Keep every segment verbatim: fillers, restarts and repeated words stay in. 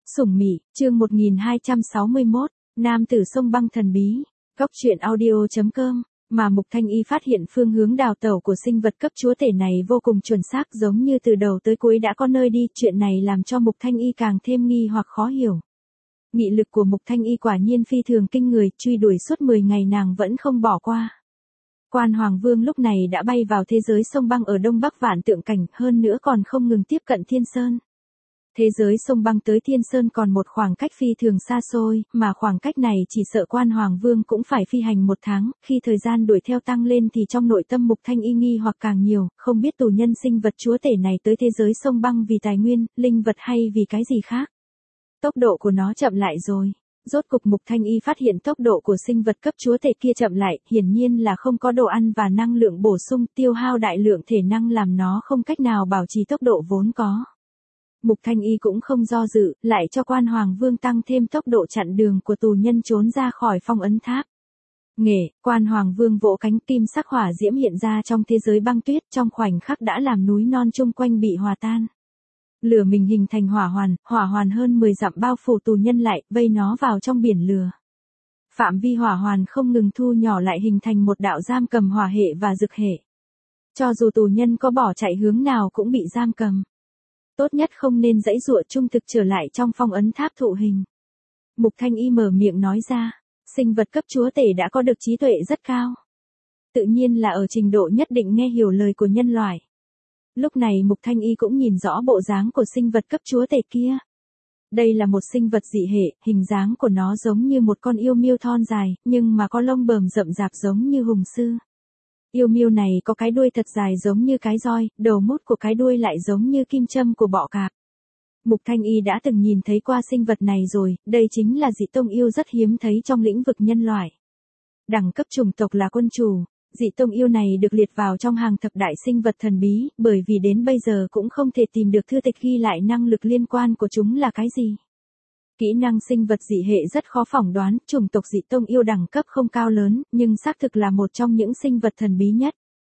Sủng Mị, chương một nghìn hai trăm sáu mươi mốt, Nam tử sông băng thần bí, góc truyện audio chấm com, mà Mục Thanh Y phát hiện phương hướng đào tẩu của sinh vật cấp chúa tể này vô cùng chuẩn xác, giống như từ đầu tới cuối đã có nơi đi, chuyện này làm cho Mục Thanh Y càng thêm nghi hoặc khó hiểu. Nghị lực của Mục Thanh Y quả nhiên phi thường kinh người, truy đuổi suốt mười ngày nàng vẫn không bỏ qua. Quan Hoàng Vương lúc này đã bay vào thế giới sông băng ở đông bắc Vạn Tượng Cảnh, hơn nữa còn không ngừng tiếp cận Thiên Sơn. Thế giới sông băng tới Thiên Sơn còn một khoảng cách phi thường xa xôi, mà khoảng cách này chỉ sợ Quan Hoàng Vương cũng phải phi hành một tháng, khi thời gian đuổi theo tăng lên thì trong nội tâm Mục Thanh Y nghi hoặc càng nhiều, không biết tù nhân sinh vật chúa tể này tới thế giới sông băng vì tài nguyên, linh vật hay vì cái gì khác. Tốc độ của nó chậm lại rồi. Rốt cục Mục Thanh Y phát hiện tốc độ của sinh vật cấp chúa tể kia chậm lại, hiển nhiên là không có đồ ăn và năng lượng bổ sung, tiêu hao đại lượng thể năng làm nó không cách nào bảo trì tốc độ vốn có. Mục Thanh Y cũng không do dự, lại cho Quan Hoàng Vương tăng thêm tốc độ chặn đường của tù nhân trốn ra khỏi phong ấn tháp. Nghệ, Quan Hoàng Vương vỗ cánh, kim sắc hỏa diễm hiện ra trong thế giới băng tuyết, trong khoảnh khắc đã làm núi non chung quanh bị hòa tan. Lửa mình hình thành hỏa hoàn, hỏa hoàn hơn mười dặm bao phủ tù nhân lại, vây nó vào trong biển lửa. Phạm vi hỏa hoàn không ngừng thu nhỏ lại hình thành một đạo giam cầm hỏa hệ và dực hệ. Cho dù tù nhân có bỏ chạy hướng nào cũng bị giam cầm. Tốt nhất không nên giãy giụa, trung thực trở lại trong phong ấn tháp thụ hình. Mục Thanh Y mở miệng nói ra, sinh vật cấp chúa tể đã có được trí tuệ rất cao. Tự nhiên là ở trình độ nhất định nghe hiểu lời của nhân loại. Lúc này Mục Thanh Y cũng nhìn rõ bộ dáng của sinh vật cấp chúa tể kia. Đây là một sinh vật dị hệ, hình dáng của nó giống như một con yêu miêu thon dài, nhưng mà có lông bờm rậm rạp giống như hùng sư. Yêu miêu này có cái đuôi thật dài giống như cái roi, đầu mút của cái đuôi lại giống như kim châm của bọ cạp. Mục Thanh Y đã từng nhìn thấy qua sinh vật này rồi, đây chính là dị tông yêu rất hiếm thấy trong lĩnh vực nhân loại. Đẳng cấp chủng tộc là quân chủ, dị tông yêu này được liệt vào trong hàng thập đại sinh vật thần bí, bởi vì đến bây giờ cũng không thể tìm được thư tịch ghi lại năng lực liên quan của chúng là cái gì. Kỹ năng sinh vật dị hệ rất khó phỏng đoán, chủng tộc dị tông yêu đẳng cấp không cao lớn, nhưng xác thực là một trong những sinh vật thần bí nhất.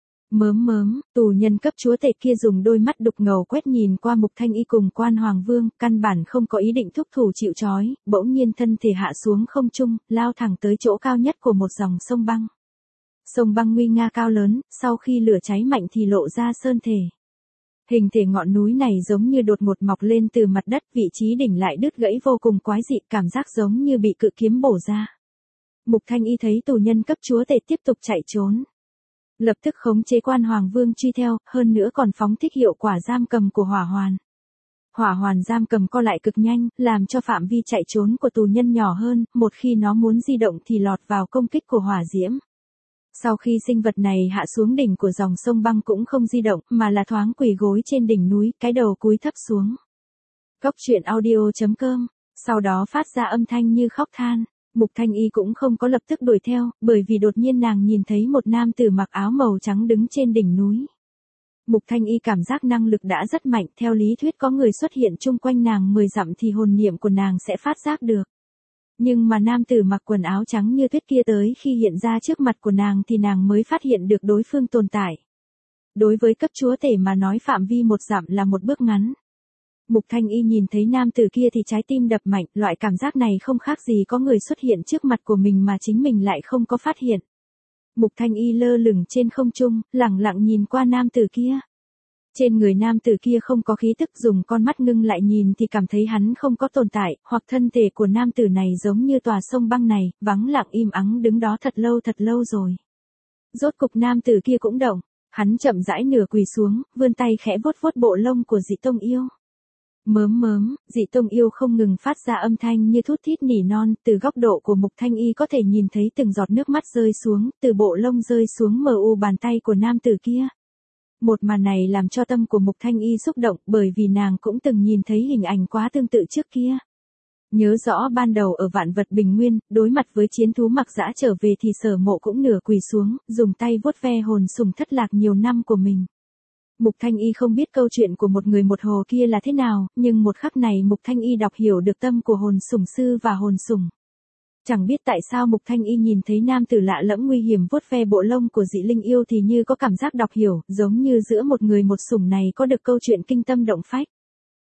Mớm mớm, tù nhân cấp chúa tể kia dùng đôi mắt đục ngầu quét nhìn qua Mục Thanh Y cùng Quan Hoàng Vương, căn bản không có ý định thúc thủ chịu trói, bỗng nhiên thân thể hạ xuống không trung, lao thẳng tới chỗ cao nhất của một dòng sông băng. Sông băng nguy nga cao lớn, sau khi lửa cháy mạnh thì lộ ra sơn thể. Hình thể ngọn núi này giống như đột ngột mọc lên từ mặt đất, vị trí đỉnh lại đứt gãy vô cùng quái dị, cảm giác giống như bị cự kiếm bổ ra. Mục Thanh Y thấy tù nhân cấp chúa tể tiếp tục chạy trốn. Lập tức khống chế Quan Hoàng Vương truy theo, hơn nữa còn phóng thích hiệu quả giam cầm của hỏa hoàn. Hỏa hoàn giam cầm co lại cực nhanh, làm cho phạm vi chạy trốn của tù nhân nhỏ hơn, một khi nó muốn di động thì lọt vào công kích của hỏa diễm. Sau khi sinh vật này hạ xuống đỉnh của dòng sông băng cũng không di động, mà là thoáng quỳ gối trên đỉnh núi, cái đầu cúi thấp xuống. Góc truyện audio chấm com, sau đó phát ra âm thanh như khóc than. Mục Thanh Y cũng không có lập tức đuổi theo, bởi vì đột nhiên nàng nhìn thấy một nam tử mặc áo màu trắng đứng trên đỉnh núi. Mục Thanh Y cảm giác năng lực đã rất mạnh, theo lý thuyết có người xuất hiện chung quanh nàng mười dặm thì hồn niệm của nàng sẽ phát giác được. Nhưng mà nam tử mặc quần áo trắng như tuyết kia tới khi hiện ra trước mặt của nàng thì nàng mới phát hiện được đối phương tồn tại. Đối với cấp chúa tể mà nói phạm vi một dặm là một bước ngắn. Mục Thanh Y nhìn thấy nam tử kia thì trái tim đập mạnh, loại cảm giác này không khác gì có người xuất hiện trước mặt của mình mà chính mình lại không có phát hiện. Mục Thanh Y lơ lửng trên không trung, lẳng lặng nhìn qua nam tử kia. Trên người nam tử kia không có khí tức, dùng con mắt ngưng lại nhìn thì cảm thấy hắn không có tồn tại, hoặc thân thể của nam tử này giống như tòa sông băng này, vắng lặng im ắng đứng đó thật lâu thật lâu rồi. Rốt cục nam tử kia cũng động, hắn chậm rãi nửa quỳ xuống, vươn tay khẽ vuốt vuốt bộ lông của dị tông yêu. Mớm mớm, dị tông yêu không ngừng phát ra âm thanh như thút thít nỉ non, từ góc độ của Mục Thanh Y có thể nhìn thấy từng giọt nước mắt rơi xuống, từ bộ lông rơi xuống mờ u bàn tay của nam tử kia. Một màn này làm cho tâm của Mục Thanh Y xúc động, bởi vì nàng cũng từng nhìn thấy hình ảnh quá tương tự trước kia. Nhớ rõ ban đầu ở Vạn Vật Bình Nguyên, đối mặt với chiến thú mặc dã trở về thì Sở Mộ cũng nửa quỳ xuống, dùng tay vuốt ve hồn sủng thất lạc nhiều năm của mình. Mục Thanh Y không biết câu chuyện của một người một hồ kia là thế nào, nhưng một khắc này Mục Thanh Y đọc hiểu được tâm của hồn sủng sư và hồn sủng. Chẳng biết tại sao Mục Thanh Y nhìn thấy nam tử lạ lẫm nguy hiểm vuốt ve bộ lông của dị linh yêu thì như có cảm giác đọc hiểu, giống như giữa một người một sủng này có được câu chuyện kinh tâm động phách.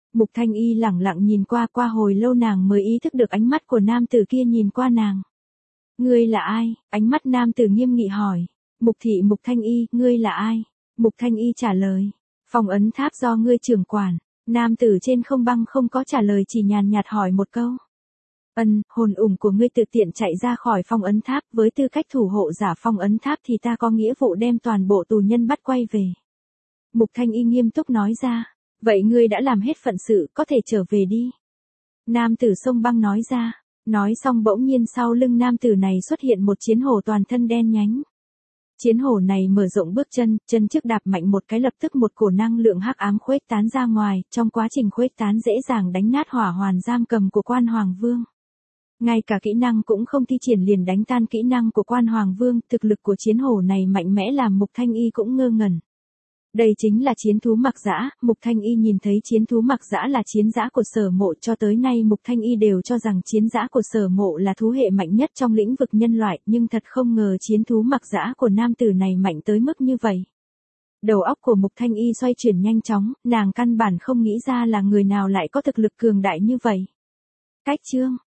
Mục Thanh Y lẳng lặng nhìn qua, qua hồi lâu nàng mới ý thức được ánh mắt của nam tử kia nhìn qua nàng. Ngươi là ai? Ánh mắt nam tử nghiêm nghị hỏi. Mục thị Mục Thanh Y, ngươi là ai? Mục Thanh Y trả lời. Phong ấn tháp do ngươi trưởng quản. Nam tử trên không băng không có trả lời, chỉ nhàn nhạt hỏi một câu. Ân, hồn ủng của ngươi tự tiện chạy ra khỏi phong ấn tháp, với tư cách thủ hộ giả phong ấn tháp thì ta có nghĩa vụ đem toàn bộ tù nhân bắt quay về. Mục Thanh Y nghiêm túc nói ra. Vậy ngươi đã làm hết phận sự, có thể trở về đi. Nam tử sông băng nói ra. Nói xong bỗng nhiên sau lưng nam tử này xuất hiện một chiến hổ toàn thân đen nhánh. Chiến hổ này mở rộng bước chân, chân trước đạp mạnh một cái, lập tức một cổ năng lượng hắc ám khuếch tán ra ngoài, trong quá trình khuếch tán dễ dàng đánh nát hỏa hoàn giam cầm của Quan Hoàng Vương. Ngay cả kỹ năng cũng không thi triển liền đánh tan kỹ năng của Quan Hoàng Vương, thực lực của chiến hổ này mạnh mẽ làm Mục Thanh Y cũng ngơ ngẩn. Đây chính là chiến thú Mặc Dã. Mục Thanh Y nhìn thấy chiến thú Mặc Dã là chiến dã của Sở Mộ, cho tới nay Mục Thanh Y đều cho rằng chiến dã của Sở Mộ là thú hệ mạnh nhất trong lĩnh vực nhân loại, nhưng thật không ngờ chiến thú Mặc Dã của nam tử này mạnh tới mức như vậy. Đầu óc của Mục Thanh Y xoay chuyển nhanh chóng, nàng căn bản không nghĩ ra là người nào lại có thực lực cường đại như vậy. Cách chương